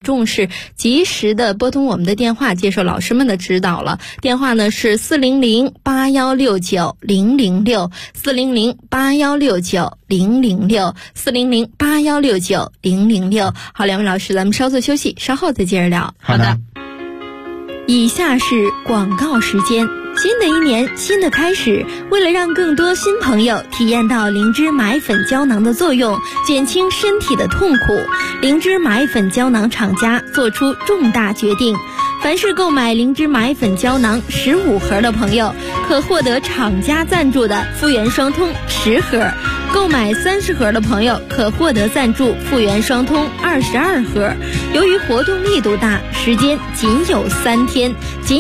重视，及时的拨通我们的电话，接受老师们的指导了。电话呢是400-8169-006，400-8169-006，400-8169-006。好，两位老师，咱们稍作休息，稍后再接着聊。 好的。 以下是广告时间。新的一年，新的开始，为了让更多新朋友体验到灵芝买粉胶囊的作用，减轻身体的痛苦，灵芝买粉胶囊厂家做出重大决定，凡是购买灵芝买粉胶囊15盒的朋友，可获得厂家赞助的复原双通10盒，购买30盒的朋友可获得赞助复原双通22盒。由于活动力度大，时间仅有3天，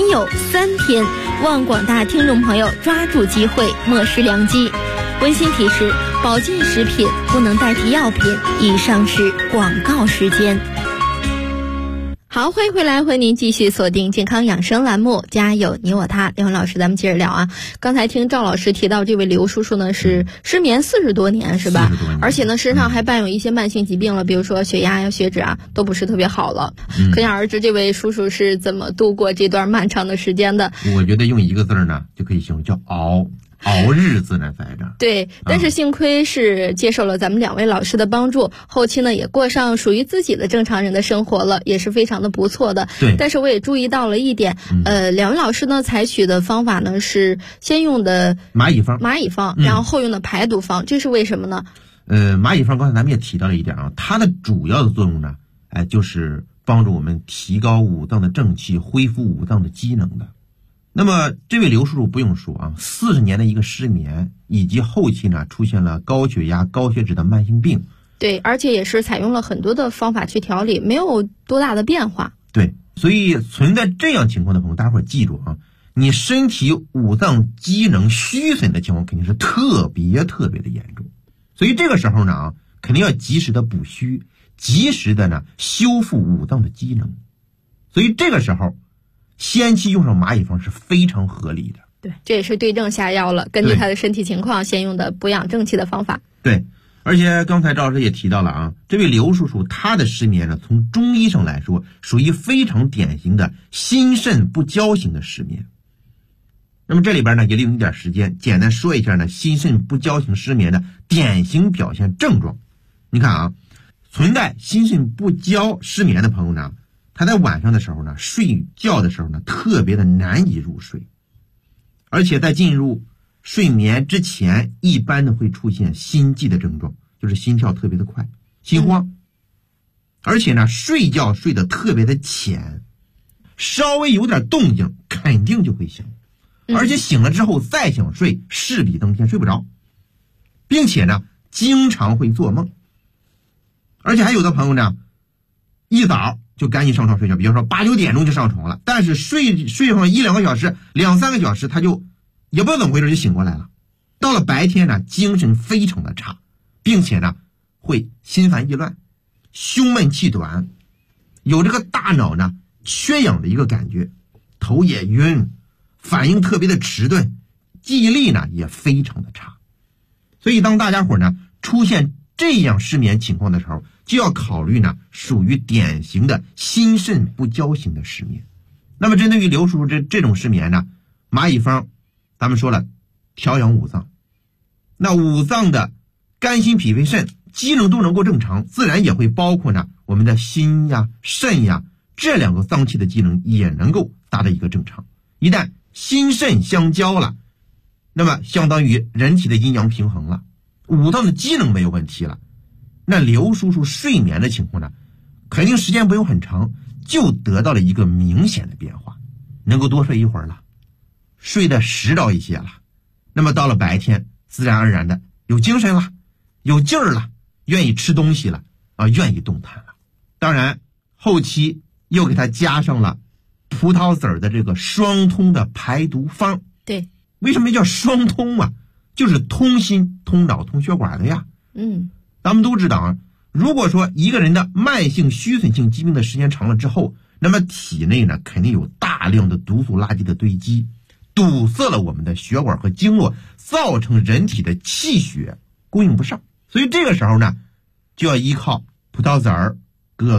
望广大听众朋友抓住机会，莫失良机。温馨提示：保健食品不能代替药品。以上是广告时间。好，欢迎回来，欢迎您继续锁定健康养生栏目，家有你我他。刘文老师，咱们接着聊啊。刚才听赵老师提到，这位刘叔叔呢是失眠40多年，是吧？而且呢身上还伴有一些慢性疾病了，比如说血压呀、血脂啊都不是特别好了。可想而知，这位叔叔是怎么度过这段漫长的时间的。 我觉得用一个字呢就可以形容，叫熬日子呢，在这。 对，但是幸亏是接受了咱们2位老师的帮助，后期呢也过上属于自己的正常人的生活了，也是非常的不错的。 对， 但是我也注意到了一点，2位老师呢采取的方法呢是先用的蚂蚁方，然后后用的排毒方，这是为什么呢？ 蚂蚁方刚才咱们也提到了一点啊，它的主要的作用呢，就是帮助我们提高五脏的正气，恢复五脏的机能的。那么这位刘叔叔不用说啊，40年的一个失眠，以及后期呢出现了高血压、高血脂的慢性病。 对，而且也是采用了很多的方法去调理，没有多大的变化。 对，所以存在这样情况的朋友，大伙儿记住啊，你身体五脏机能虚损的情况肯定是特别的严重。所以这个时候呢肯定要及时的补虚，及时的呢修复五脏的机能。所以这个时候先期用上蚂蚁方是非常合理的。 对，这也是对症下药了，根据他的身体情况先用的补养正气的方法。 对，而且刚才赵老师也提到了啊，这位刘叔叔他的失眠呢，从中医上来说属于非常典型的心肾不交型的失眠。那么这里边呢也利用一点时间简单说一下呢心肾不交型失眠的典型表现症状。你看啊，存在心肾不交失眠的朋友呢，他在晚上的时候呢，睡觉的时候呢，特别的难以入睡，而且在进入睡眠之前，一般的会出现心悸的症状，就是心跳特别的快，心慌，而且呢，睡觉睡得特别的浅，稍微有点动静，肯定就会醒，而且醒了之后再想睡，势比登天，睡不着，并且呢，经常会做梦，而且还有的朋友呢，一早就赶紧上床睡觉，比如说8、9点钟就上床了，但是睡上1、2个小时、2、3个小时，他就也不知道怎么回事就醒过来了。到了白天呢，精神非常的差，并且呢会心烦意乱、胸闷气短，有这个大脑呢缺氧的一个感觉，头也晕，反应特别的迟钝，记忆力呢也非常的差。所以当大家伙呢出现这样失眠情况的时候，就要考虑呢属于典型的心肾不交型的失眠。那么针对于刘叔叔这种失眠呢，蚂蚁方咱们说了调养五脏，那五脏的肝心脾肺肾机能都能够正常，自然也会包括呢我们的心呀肾呀这2个脏器的机能也能够达到一个正常。一旦心肾相交了，那么相当于人体的阴阳平衡了，五脏的机能没有问题了，那刘叔叔睡眠的情况呢，肯定时间不用很长，就得到了一个明显的变化，能够多睡一会儿了，睡得实着一些了，那么到了白天自然而然的有精神了，有劲儿了，愿意吃东西了啊，愿意动弹了。当然后期又给他加上了葡萄籽的这个双通的排毒方。 对， 为什么叫双通啊？就是通心、通脑、通血管的呀。咱们都知道啊，如果说一个人的慢性虚损性疾病的时间长了之后，那么体内呢肯定有大量的毒素垃圾的堆积，堵塞了我们的血管和经络，造成人体的气血供应不上。所以这个时候呢，就要依靠葡萄籽、葛根、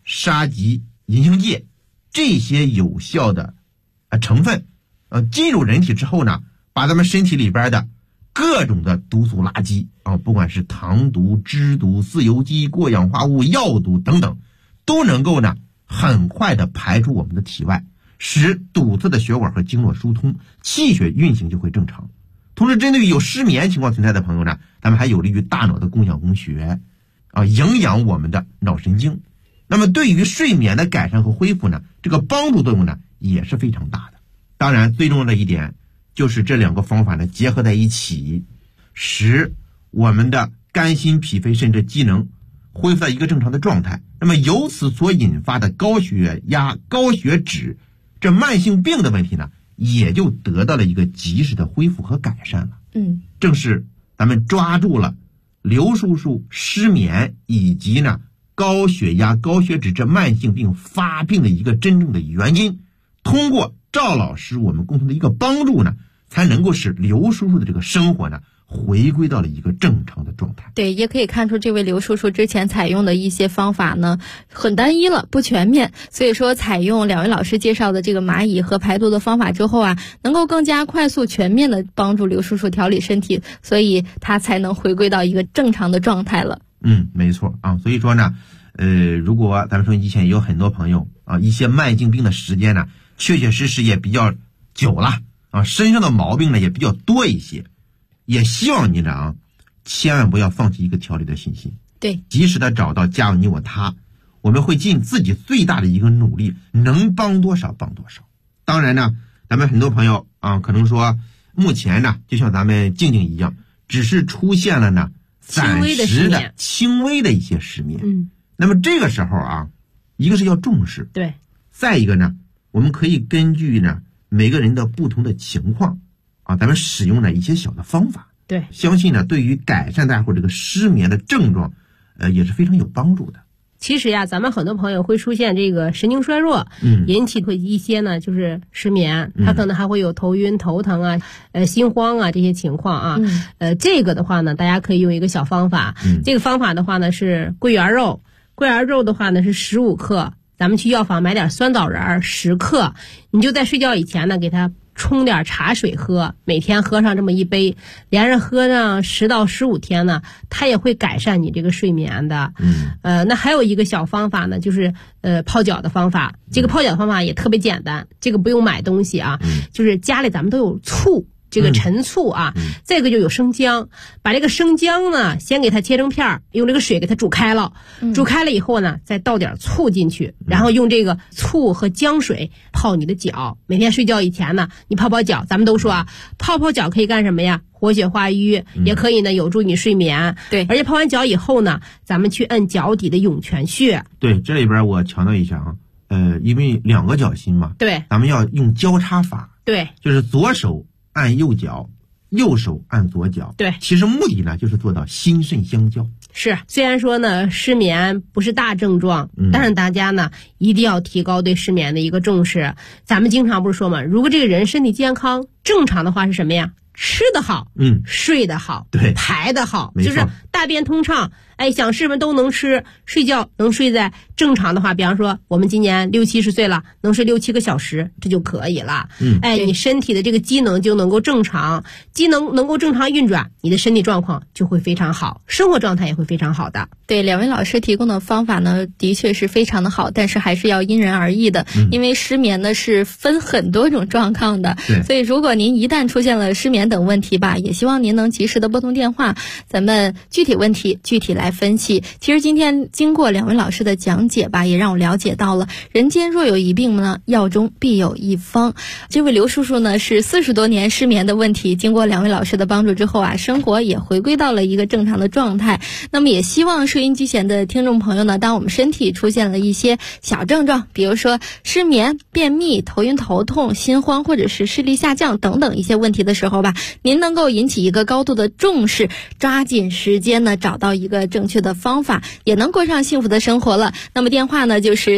杀棘、银杏芥这些有效的成分进入人体之后呢，把咱们身体里边的各种的毒素垃圾不管是糖毒、脂毒、自由基、过氧化物、药毒等等，都能够呢很快的排出我们的体外，使堵塞的血管和经络疏通，气血运行就会正常。同时，针对于有失眠情况存在的朋友呢，咱们还有利于大脑的供氧供血营养我们的脑神经。那么对于睡眠的改善和恢复呢，这个帮助作用呢也是非常大的。当然最重要的一点就是这两个方法呢结合在一起，使我们的肝心脾肺肾这机能恢复到一个正常的状态，那么由此所引发的高血压、高血脂这慢性病的问题呢也就得到了一个及时的恢复和改善了。正是咱们抓住了刘叔叔失眠以及呢高血压、高血脂这慢性病发病的一个真正的原因，通过赵老师我们共同的一个帮助呢，才能够使刘叔叔的这个生活呢回归到了一个正常的状态。 对，也可以看出这位刘叔叔之前采用的一些方法呢很单一了，不全面，所以说采用两位老师介绍的这个蚂蚁和排毒的方法之后能够更加快速全面的帮助刘叔叔调理身体，所以他才能回归到一个正常的状态了。 没错所以说呢如果咱们说以前也有很多朋友一些慢性病的时间呢确确实实也比较久了身上的毛病呢也比较多一些，也希望你呢千万不要放弃一个调理的信心， 对， 及时的找到家有你我他，我们会尽自己最大的一个努力，能帮多少帮多少。当然呢咱们很多朋友可能说目前呢就像咱们静静一样，只是出现了呢暂时的轻微的一些失眠那么这个时候一个是要重视， 对， 再一个呢我们可以根据呢每个人的不同的情况咱们使用了一些小的方法， 对， 相信呢对于改善大伙这个失眠的症状也是非常有帮助的。 其实咱们很多朋友会出现这个神经衰弱引起的一些呢就是失眠他可能还会有头晕、头疼心慌这些情况这个的话呢大家可以用一个小方法这个方法的话呢是桂圆肉的话呢是15克，咱们去药房买点酸枣仁10克，你就在睡觉以前呢给它冲点茶水喝，每天喝上这么一杯，连着喝上10到15天呢，它也会改善你这个睡眠的。那还有一个小方法呢，就是泡脚的方法。这个泡脚方法也特别简单，这个不用买东西就是家里咱们都有醋。这个陈醋这个就有生姜，把这个生姜呢先给它切成片，用这个水给它煮开了，煮开了以后呢再倒点醋进去，然后用这个醋和姜水泡你的脚。每天睡觉以前呢你泡泡脚，咱们都说泡泡脚可以干什么呀？活血化瘀，也可以呢有助你睡眠。对，而且泡完脚以后呢咱们去摁脚底的涌泉穴。 对，这里边我强调一下因为2个脚心嘛， 对， 咱们要用交叉法， 对， 就是左手按右脚，右手按左脚， 对， 其实目的呢就是做到心肾相交。 是，虽然说呢失眠不是大症状但是大家呢一定要提高对失眠的一个重视。咱们经常不是说嘛，如果这个人身体健康正常的话是什么呀？吃得好睡得好， 对， 排得好，就是大便通畅，想吃什么都能吃，睡觉能睡在正常的话，比方说我们今年60、70岁了，能睡6、7个小时，这就可以了。你身体的这个机能就能够正常，机能能够正常运转，你的身体状况就会非常好，生活状态也会非常好的。 对，两位老师提供的方法呢的确是非常的好，但是还是要因人而异的，因为失眠呢是分很多种状况的，所以如果您一旦出现了失眠等问题吧，也希望您能及时的拨通电话，咱们具体问题具体来分析。其实今天经过两位老师的讲解吧，也让我了解到了人间若有一病呢，药中必有一方。这位刘叔叔呢是40多年失眠的问题，经过两位老师的帮助之后生活也回归到了一个正常的状态。那么也希望收音机前的听众朋友呢，当我们身体出现了一些小症状，比如说失眠、便秘、头晕头痛、心慌或者是视力下降等等一些问题的时候吧，您能够引起一个高度的重视，抓紧时间呢找到一个正确的方法，也能过上幸福的生活了。那么电话呢就是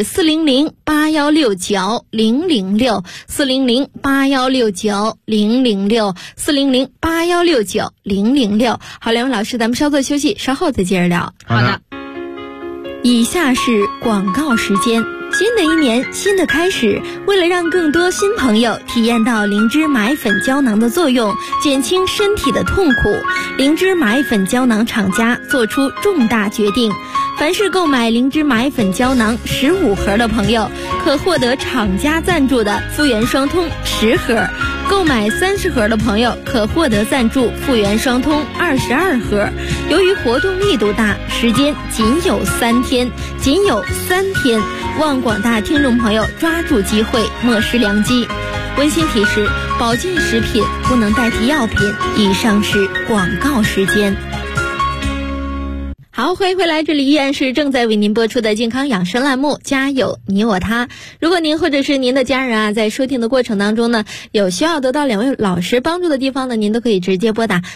400-8169-006 400-8169-006 400-8169-006。好，两位老师咱们稍作休息，稍后再接着聊。 好的。 以下是广告时间。新的一年，新的开始，为了让更多新朋友体验到灵芝买粉胶囊的作用，减轻身体的痛苦，灵芝买粉胶囊厂家做出重大决定，凡是购买灵芝买粉胶囊15盒的朋友，可获得厂家赞助的复原双通10盒，购买30盒的朋友可获得赞助复原双通22盒。由于活动力度大，时间仅有3天，望广大听众朋友抓住机会，莫失良机。温馨提示：保健食品不能代替药品。以上是广告时间。好，欢迎回来，这里依然是正在为您播出的健康养生栏目，家有你我他。如果您或者是您的家人在收听的过程当中呢，有需要得到2位老师帮助的地方呢，您都可以直接拨打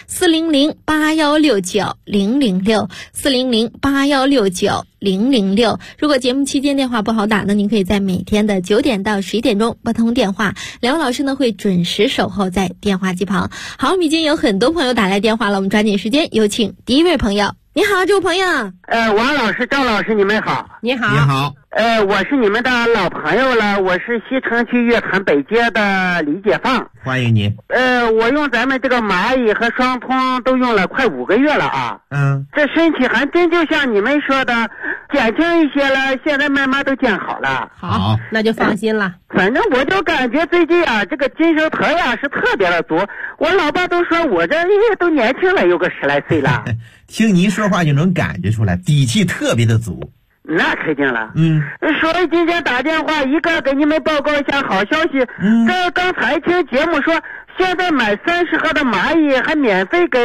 400-8169-006，400-8169-006。如果节目期间电话不好打呢，您可以在每天的9点到11点钟拨通电话，2位老师呢会准时守候在电话机旁。好，我们已经有很多朋友打来电话了，我们抓紧时间，有请第一位朋友。你好，这位朋友。 王老师、赵老师，你们好。 你好。 你好。 我是你们的老朋友了，我是西城区月坛北街的李解放。 欢迎您。 我用咱们这个蚂蚁和双通都用了快5个月了啊。这身体还真就像你们说的，减轻一些了，现在慢慢都见好了。 好，那就放心了。 反正我就感觉最近啊，这个精神头呀是特别的足。我老爸都说我这都年轻了，有个10来岁了。 听您说话就能感觉出来，底气特别的足。 那肯定了。所以今天打电话一个给你们报告一下好消息。刚才听节目说，现在买30盒的蚂蚁还免费给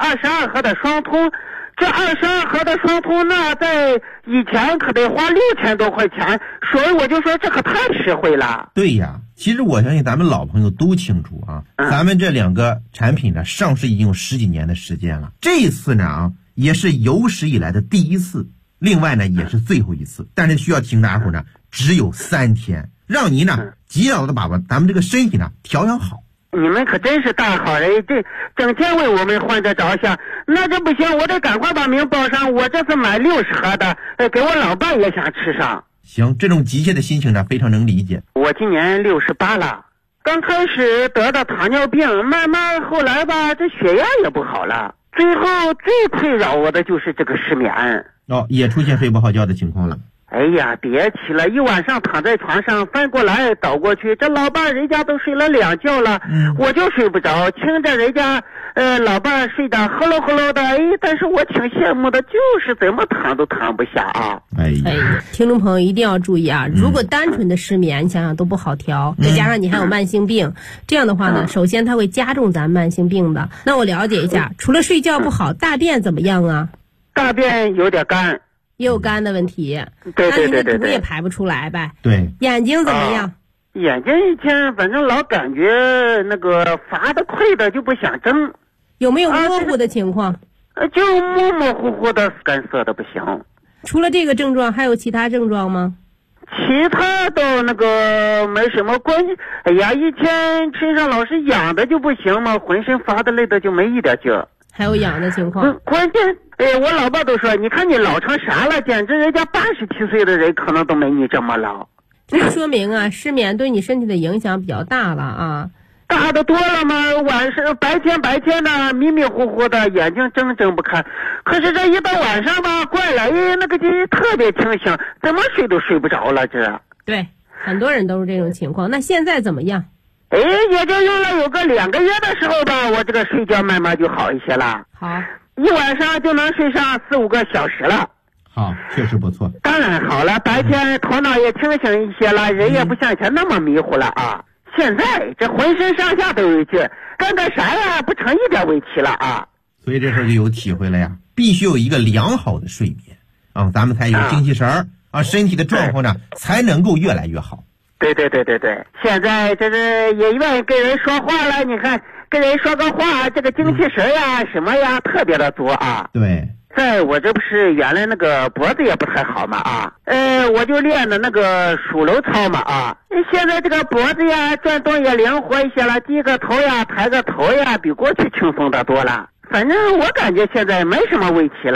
22盒的双通。这22盒的双通呢，在以前可得花6000多块钱，所以我就说这可太实惠了。 对呀，其实我相信咱们老朋友都清楚啊，咱们这2个产品呢上市已经有10几年的时间了，这一次呢也是有史以来的第一次，另外呢也是最后一次，但是需要提醒大伙呢，只有3天，让您呢及早的把咱们这个身体呢调养好。 你们可真是大好人，这整天为我们患者着想。那这不行，我得赶快把名报上。我这次买60盒的，给我老伴也想吃上。 行，这种急切的心情呢，非常能理解。 我今年68了，刚开始得到糖尿病，慢慢后来吧，这血压也不好了，最后最困扰我的就是这个失眠。 也出现睡不好觉的情况了。 哎呀，别提了，一晚上躺在床上翻过来倒过去，这老伴人家都睡了2觉了，我就睡不着，听着人家老伴睡得呼噜呼噜的，但是我挺羡慕的，就是怎么躺都躺不下啊。 听众朋友一定要注意啊，如果单纯的失眠，你想想都不好调，再加上你还有慢性病，这样的话呢，首先它会加重咱慢性病的。那我了解一下，除了睡觉不好，大便怎么样啊？ 大便有点干。 也有肝的问题。 对， 那您的毒也排不出来呗。 对。 眼睛怎么样？ 眼睛一天反正老感觉那个乏的困的就不想睁。 有没有模糊的情况？ 就模模糊糊的干涩的不行。 除了这个症状还有其他症状吗？ 其他的那个没什么关系。哎呀，一天身上老是痒的就不行嘛，浑身乏的累的就没一点劲儿。 还有痒的情况。 关键我老爸都说，你看你老成啥了，简直人家87岁的人可能都没你这么老。 这就说明啊，失眠对你身体的影响比较大了啊。 大的多了吗？晚上白天的迷迷糊糊的，眼睛睁不开。可是这一到晚上吧，怪了，那个就特别清醒，怎么睡都睡不着了。这对很多人都是这种情况。那现在怎么样？ 也就用了有个2个月的时候吧，我这个睡觉慢慢就好一些了。 好， 一晚上就能睡上4、5个小时了。 好，确实不错。 当然好了，白天头脑也清醒一些了，人也不像以前那么迷糊了啊。现在这浑身上下都有劲，干啥呀不成一点问题了啊。 所以这时候就有体会了呀，必须有一个良好的睡眠啊，咱们才有精气神儿啊，身体的状况呢才能够越来越好。 对，现在这是也愿意跟人说话了，你看跟人说个话，这个精气神呀什么呀特别的足啊。 对。 我这不是原来那个脖子也不太好嘛啊，我就练的那个数楼操嘛啊，现在这个脖子呀转动也灵活一些了，低个头呀抬个头呀比过去轻松的多了，反正我感觉现在没什么问题了。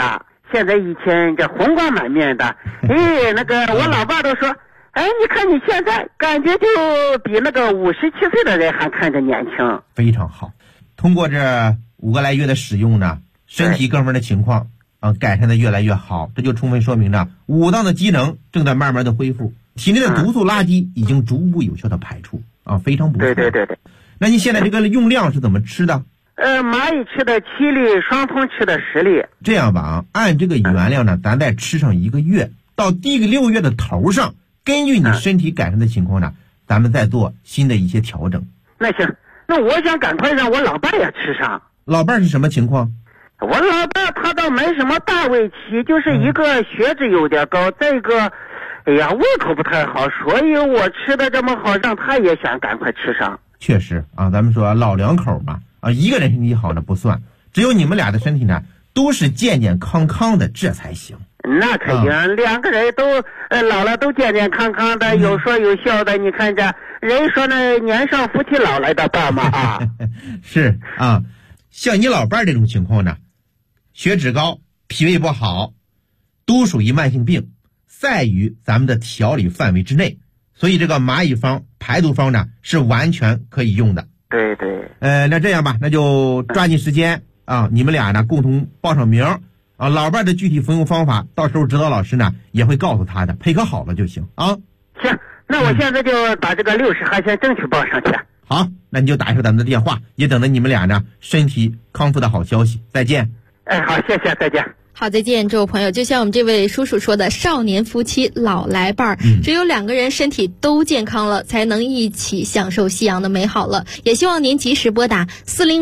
现在以前这红光满面的，那个我老爸都说，你看你现在感觉就比那个57岁的人还看着年轻。 非常好，通过这5个来月的使用呢，身体各方面的情况改善的越来越好，这就充分说明呢五脏的机能正在慢慢的恢复，体内的毒素垃圾已经逐步有效的排出非常不错。 对。 那你现在这个用量是怎么吃的？ 蚂蚁吃的7粒，双通吃的10粒。 这样吧按这个原量呢，咱再吃上1个月，到第6月的头上，根据你身体改善的情况呢，咱们再做新的一些调整。 那行，那我想赶快让我老伴也吃上。 老伴是什么情况？ 我老伴他倒没什么大问题，就是一个血脂有点高，再一个胃口不太好，所以我吃的这么好，让他也想赶快吃上。 确实咱们说老两口嘛一个人身体好呢不算，只有你们俩的身体呢都是健健康康的，这才行。 那肯定，2个人都老了都健健康康的，有说有笑的。你看这人说呢，年少夫妻老来的伴嘛是像你老伴这种情况呢，血脂高，脾胃不好，都属于慢性病，在于咱们的调理范围之内，所以这个蚂蚁方排毒方呢是完全可以用的。 对。 那这样吧，那就抓紧时间你们俩呢共同报上名老伴的具体服用方法，到时候指导老师呢也会告诉他的，配合好了就行行，那我现在就把这个60号先争取报上去。 好，那你就打一下咱们的电话，也等着你们俩呢身体康复的好消息。再见。 好，谢谢，再见。 好，再见，这位朋友。就像我们这位叔叔说的，少年夫妻老来伴儿，只有2个人身体都健康了，才能一起享受夕阳的美好了。也希望您及时拨打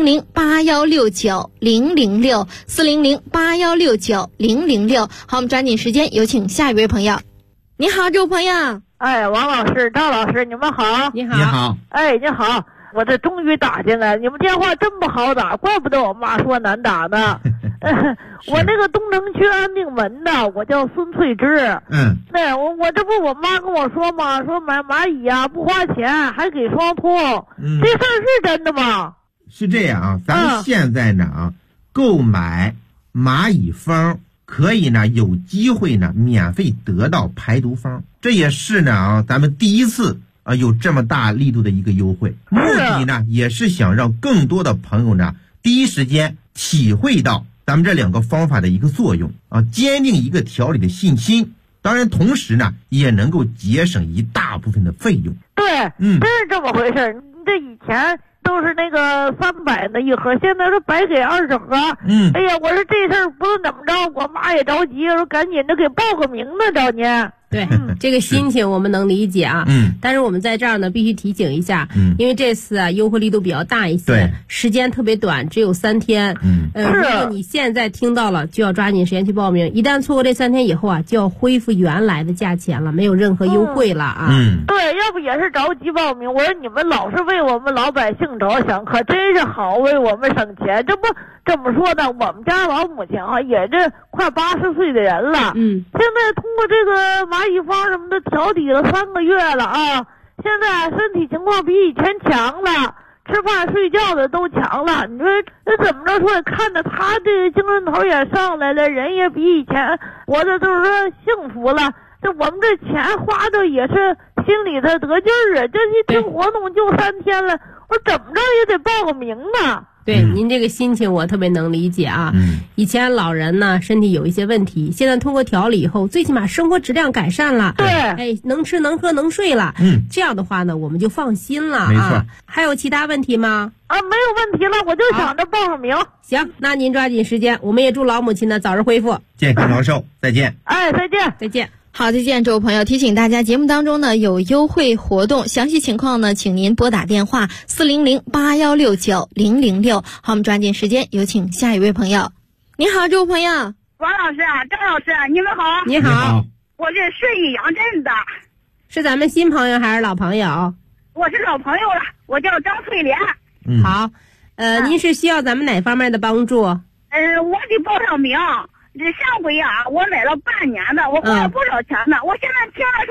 400-8169-006，400-8169-006。好，我们抓紧时间，有请下一位朋友。你好，这位朋友。 王老师、赵老师，你们好。 你好。 你好。 你好，我这终于打进来，你们电话真不好打，怪不得我妈说难打呢。我那个东城区安定门的，我叫孙翠芝。对，我这不我妈跟我说嘛，说买蚂蚁不花钱，还给双通。这事儿是真的吗？ 是这样咱们现在呢购买蚂蚁方可以呢有机会呢免费得到排毒方，这也是呢咱们第一次有这么大力度的一个优惠，目的呢也是想让更多的朋友呢第一时间体会到咱们这2个方法的一个作用坚定一个调理的信心，当然同时呢也能够节省一大部分的费用。 对，真是这么回事。你这以前都是那个300的一盒，现在是白给20盒。我说这事儿不论怎么着，我妈也着急，说赶紧的给报个名呢，找您。 对，这个心情我们能理解但是我们在这儿呢必须提醒一下，因为这次优惠力度比较大一些，时间特别短，只有3天。如果你现在听到了，就要抓紧时间去报名，一旦错过这3天以后就要恢复原来的价钱了，没有任何优惠了对，要不也是着急报名。我说你们老是为我们老百姓着想，可真是好，为我们省钱。这不这么说的，我们家老母亲也这快80岁的人了。现在通过这个蚂蚁方什么的调理了3个月了现在身体情况比以前强了，吃饭睡觉的都强了。你说这怎么着说，看着他这精神头也上来了，人也比以前活的就是说幸福了。这我们这钱花的也是心里头得劲儿这一听活动就3天了，我怎么着也得报个名啊。 对，您这个心情我特别能理解以前老人呢身体有一些问题，现在通过调理以后，最起码生活质量改善了。 对， 能吃能喝能睡了。这样的话呢我们就放心了没错。 还有其他问题吗？ 没有问题了，我就想着报上名。 行，那您抓紧时间，我们也祝老母亲呢早日恢复， 健康长寿。再见。 再见。 再见。 好，再见，这位朋友。提醒大家，节目当中呢有优惠活动，详细情况呢请您拨打电话400-8169-006。好，我们抓紧时间，有请下一位朋友。你好，这位朋友。 王老师张老师，你们好。 你好。 我是顺义杨镇的。 是咱们新朋友还是老朋友？ 我是老朋友了，我叫张翠莲。 好，您是需要咱们哪方面的帮助？ 我得报上名。这上回我买了半年的，我花了不少钱呢。我现在听了说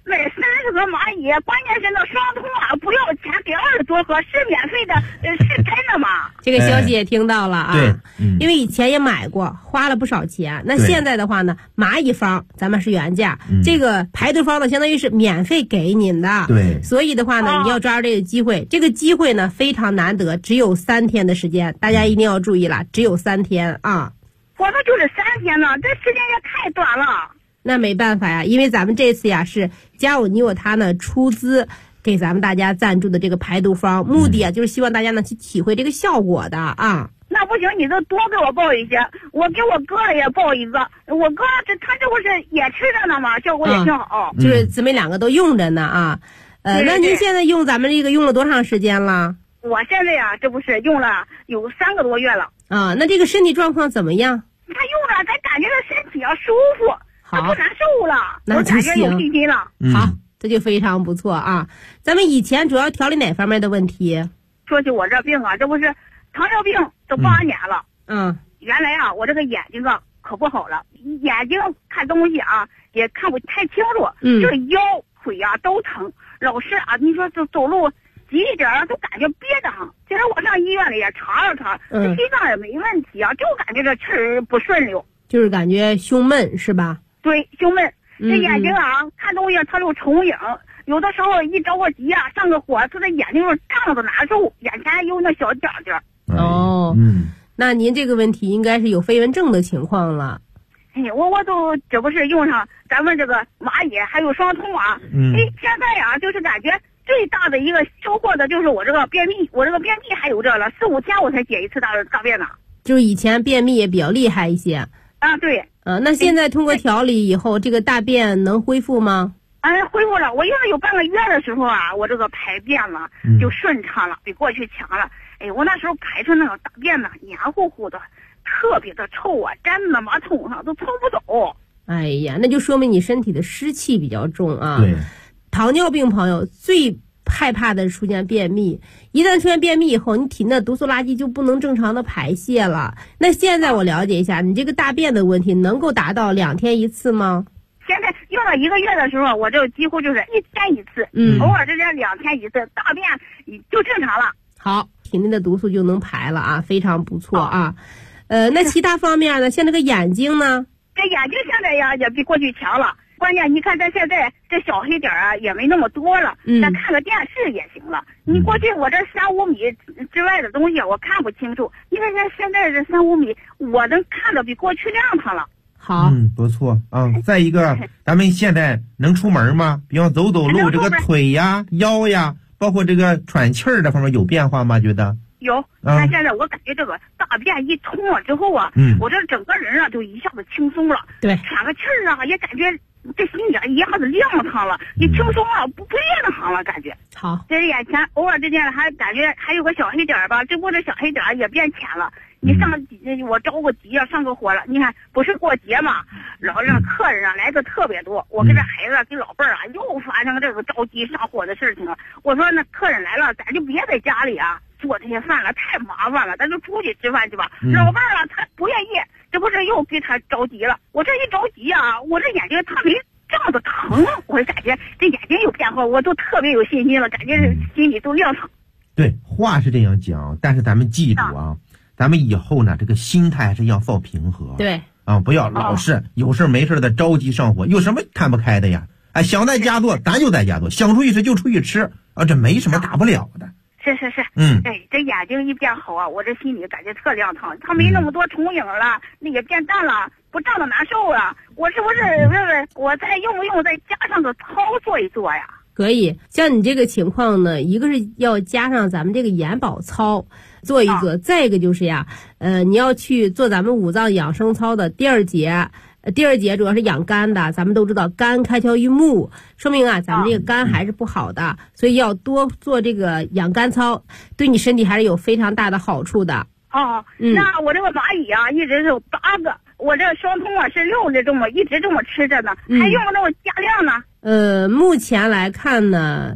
买30盒蚂蚁，关键是那双通啊不要钱，给20多盒是免费的，是真的吗？ 这个消息也听到了啊， 对， 因为以前也买过，花了不少钱。那现在的话呢，蚂蚁方咱们是原价，这个排毒方呢，相当于是免费给您的。 对， 所以的话呢，你要抓住这个机会，这个机会呢非常难得，只有3天的时间，大家一定要注意了，只有3天啊。 我说就是3天呢，这时间也太短了。 那没办法呀，因为咱们这次呀是家有你有他呢出资给咱们大家赞助的这个排毒方，目的啊就是希望大家呢去体会这个效果的啊。 那不行，你就多给我报一些，我给我哥也报一个，我哥他这不是也吃着呢吗？效果也挺好。 就是姊妹2个都用着呢啊。那您现在用咱们这个用了多长时间了？ 我现在呀，这不是用了有3个多月了啊。那这个身体状况怎么样？ 他用了，咱感觉他身体要舒服。 好， 不难受了， 那就行， 有信心了。 好，这就非常不错啊。咱们以前主要调理哪方面的问题？ 说起我这病啊，这不是糖尿病都8年了。原来啊，我这个眼睛啊可不好了，眼睛看东西啊也看不太清楚，这个腰腿啊都疼，老是啊，你说走路急一点啊都感觉憋得慌。其实我上医院里也查了查，这心脏也没问题啊，就感觉这气儿不顺溜， 就是感觉胸闷是吧？ 对，胸闷，这眼睛啊，看东西它就重影，有的时候一着过急啊，上个火，他的眼睛又胀得难受，眼前有那小点点。 哦，那您这个问题应该是有飞蚊症的情况了。 我都这不是用上咱们这个蚂蚁还有双通啊，现在呀，就是感觉最大的一个收获的就是我这个便秘，我这个便秘还有这了，4、5天我才解一次大便呢。 就是以前便秘也比较厉害一些。 啊，对。 那现在通过调理以后，这个大便能恢复吗？ 恢复了。我用了有半个月的时候啊，我这个排便了就顺畅了，比过去强了。我那时候排出那种大便呢，黏糊糊的，特别的臭啊，粘在马桶上都冲不走。 哎呀，那就说明你身体的湿气比较重啊。 对， 糖尿病朋友最害怕的出现便秘，一旦出现便秘以后，你体内的毒素垃圾就不能正常的排泄了。那现在我了解一下，你这个大便的问题能够达到2天1次吗？ 现在用了1个月的时候，我这几乎就是1天1次，偶尔这2天1次，大便就正常了。 好，体内的毒素就能排了啊，非常不错啊。那其他方面呢？像这个眼睛呢？ 这眼睛现在呀也比过去强了。关键你看咱现在这小黑点啊也没那么多了，咱看个电视也行了。你过去我这3、5米之外的东西我看不清楚，因为现在这3、5米我能看得比过去亮堂了。 好， 不错啊。再一个，咱们现在能出门吗？比方走路，这个腿呀、腰呀，包括这个喘气儿这方面有变化吗？觉得？ 有，看现在我感觉这个大便一通了之后啊，我这整个人啊就一下子轻松了。 对， 喘个气儿啊，也感觉这心里啊一下子亮堂了，一轻松了，不憋得慌了，感觉。 好， 这眼前偶尔之间还感觉还有个小黑点吧，这不这小黑点也变浅了。你上我着过急啊，上个火了。你看不是过节嘛，老让客人啊来的特别多，我跟这孩子跟老辈儿啊又发生这个着急上火的事情了。我说那客人来了，咱就别在家里啊做这些饭了，太麻烦了，咱就出去吃饭去吧。老伴儿啊他不愿意，这不是又给他着急了。我这一着急啊，我这眼睛他没胀得疼，我就感觉这眼睛有变化，我都特别有信心了，感觉心里都亮堂。 对，话是这样讲，但是咱们记住啊，咱们以后呢，这个心态还是要放平和。 对啊，不要老是有事没事的着急上火，有什么看不开的呀？想在家做，咱就在家做；想出去吃就出去吃啊，这没什么大不了的。 是，这眼睛一变好啊，我这心里感觉特亮堂，它没那么多重影了，那也变淡了，不胀得难受啊。我是不是问问我再用不用再加上个操做一做呀？ 可以，像你这个情况呢，一个是要加上咱们这个眼保操做一做，再一个就是呀，你要去做咱们五脏养生操的第二节。第二节主要是养肝的，咱们都知道肝开窍于目，说明啊咱们这个肝还是不好的，所以要多做这个养肝操，对你身体还是有非常大的好处的。 那我这个蚂蚁啊一直是8个，我这双通啊是6只，这么一直这么吃着呢，还用不用加量呢？ 目前来看呢，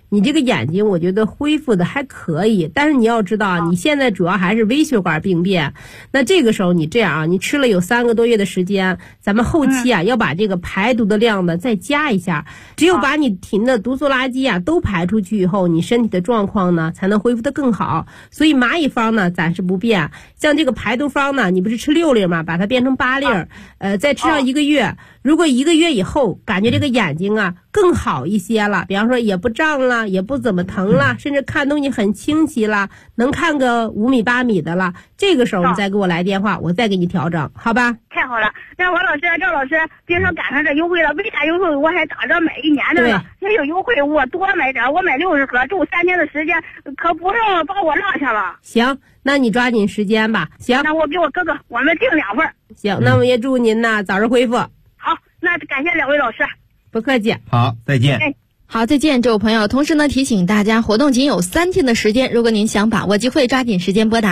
你这个眼睛我觉得恢复的还可以，但是你要知道你现在主要还是微血管病变。那这个时候你这样啊，你吃了有3个多月的时间，咱们后期啊要把这个排毒的量呢再加一下，只有把你体内的毒素垃圾啊都排出去以后，你身体的状况呢才能恢复的更好。所以蚂蚁方呢暂时不变，像这个排毒方呢，你不是吃6粒吗？把它变成8粒，再吃上1个月。如果1个月以后感觉这个眼睛啊更好一些了，比方说也不胀了，也不怎么疼了，甚至看东西很清晰了，能看个5米8米的了，这个时候你再给我来电话，我再给你调整，好吧？ 太好了，那王老师、赵老师，别说赶上这优惠了，为啥优惠我还打着买1年的了？也有优惠，我多买点，我买60盒，住3天的时间，可不用把我落下了。 行，那你抓紧时间吧。行， 那我给我哥哥，我们订2份。 行，那我也祝您呢早日恢复。 好，那感谢2位老师。 不客气。 好，再见。 好，再见，这位朋友。同时呢，提醒大家，活动仅有3天的时间，如果您想把握机会，抓紧时间拨打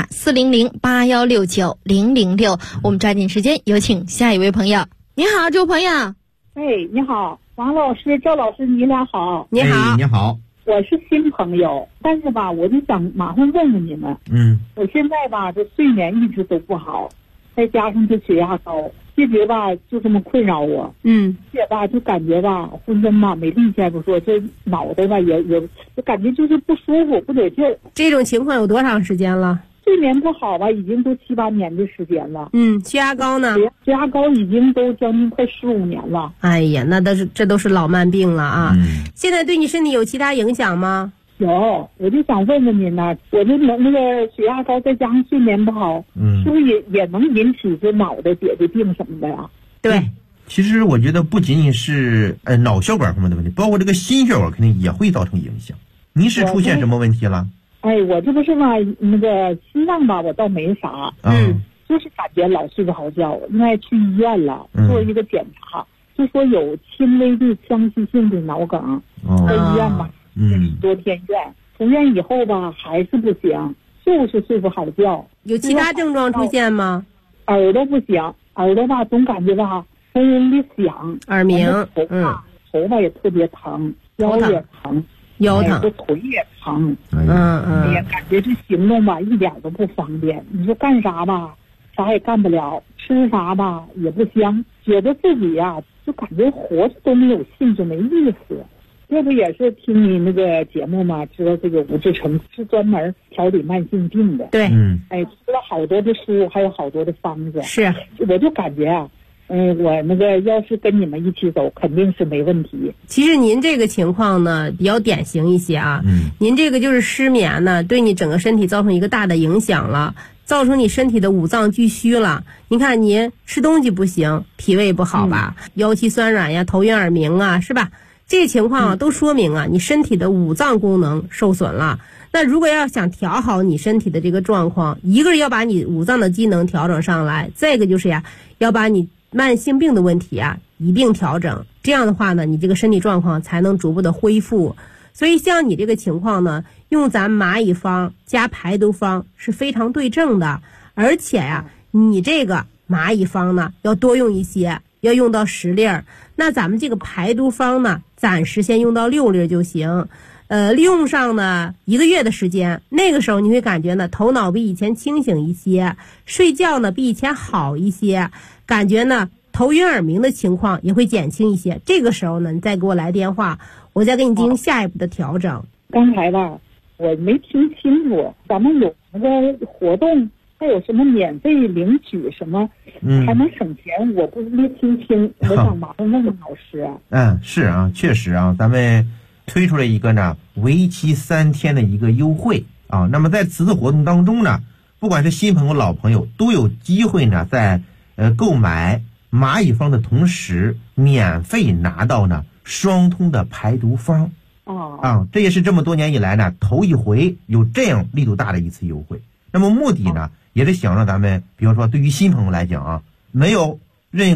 400-8169-006。我们抓紧时间，有请下一位朋友。你好，这位朋友。 你好，王老师、赵老师，你俩好。 你好， 你好。 我是新朋友，但是吧，我就想马上问问你们。我现在吧，这睡眠一直都不好，再加上这血压高，一直吧就这么困扰我。也吧就感觉吧浑身吧没力气不说，这脑袋吧也就感觉就是不舒服不得劲儿。 这种情况有多长时间了？ 睡眠不好吧，已经都7、8年的时间了。 血压高呢？ 血压高已经都将近快15年了。 哎呀，那这都是老慢病了啊。现在对你身体有其他影响吗？ 有，我就想问问您呢，我这那个血压高再加上睡眠不好，是不是也能引起这脑袋别的病什么的呀？ 对， 其实我觉得不仅仅是脑血管方面的问题，包括这个心血管肯定也会造成影响。您是出现什么问题了？ 我这不是吧，那个心脏吧，我倒没啥，就是感觉老睡不好觉，应该去医院了，做一个检查，就说有轻微的腔隙性的脑梗，在医院吧，10多天院，出院以后吧还是不行，就是睡不好觉。 有其他症状出现吗？ 耳朵不行，耳朵吧总感觉吧嗡嗡的响， 耳鸣， 头发也特别疼，腰也疼。 腰疼， 这腿也疼，也感觉这行动吧一点都不方便。你说干啥吧，啥也干不了；吃啥吧也不香，觉得自己呀就感觉活着都没有兴致，没意思。这不也是听你那个节目嘛，知道这个吴志成是专门调理慢性病的。 对， 出了好多的书，还有好多的方子。 是， 我就感觉啊。我那个要是跟你们一起走，肯定是没问题。 其实您这个情况呢比较典型一些啊，您这个就是失眠呢，对你整个身体造成一个大的影响了，造成你身体的5脏俱虚了。您看您吃东西不行，脾胃不好吧，腰膝酸软呀，头晕耳鸣啊，是吧？这个情况啊都说明啊你身体的5脏功能受损了。那如果要想调好你身体的这个状况，一个是要把你5脏的机能调整上来，再一个就是要把你慢性病的问题啊一并调整，这样的话呢你这个身体状况才能逐步的恢复。所以像你这个情况呢，用咱蚂蚁方加排毒方是非常对症的，而且你这个蚂蚁方呢要多用一些，要用到10粒儿，那咱们这个排毒方呢暂时先用到6粒就行。利用上呢1个月的时间，那个时候你会感觉呢头脑比以前清醒一些，睡觉呢比以前好一些，感觉呢头晕耳鸣的情况也会减轻一些。这个时候呢你再给我来电话，我再给你进行下一步的调整。 刚才吧我没听清楚，咱们有那个活动还有什么免费领取什么还能省钱，我不是没听清，我想麻烦问问老师。 是啊，确实啊，咱们推出了一个呢为期3天的一个优惠啊。那么在此次活动当中呢，不管是新朋友老朋友都有机会呢在购买蚂蚁方的同时免费拿到呢双通的排毒方。这也是这么多年以来呢头一回有这样力度大的一次优惠。那么目的呢也是想让咱们比方说对于新朋友来讲啊，没有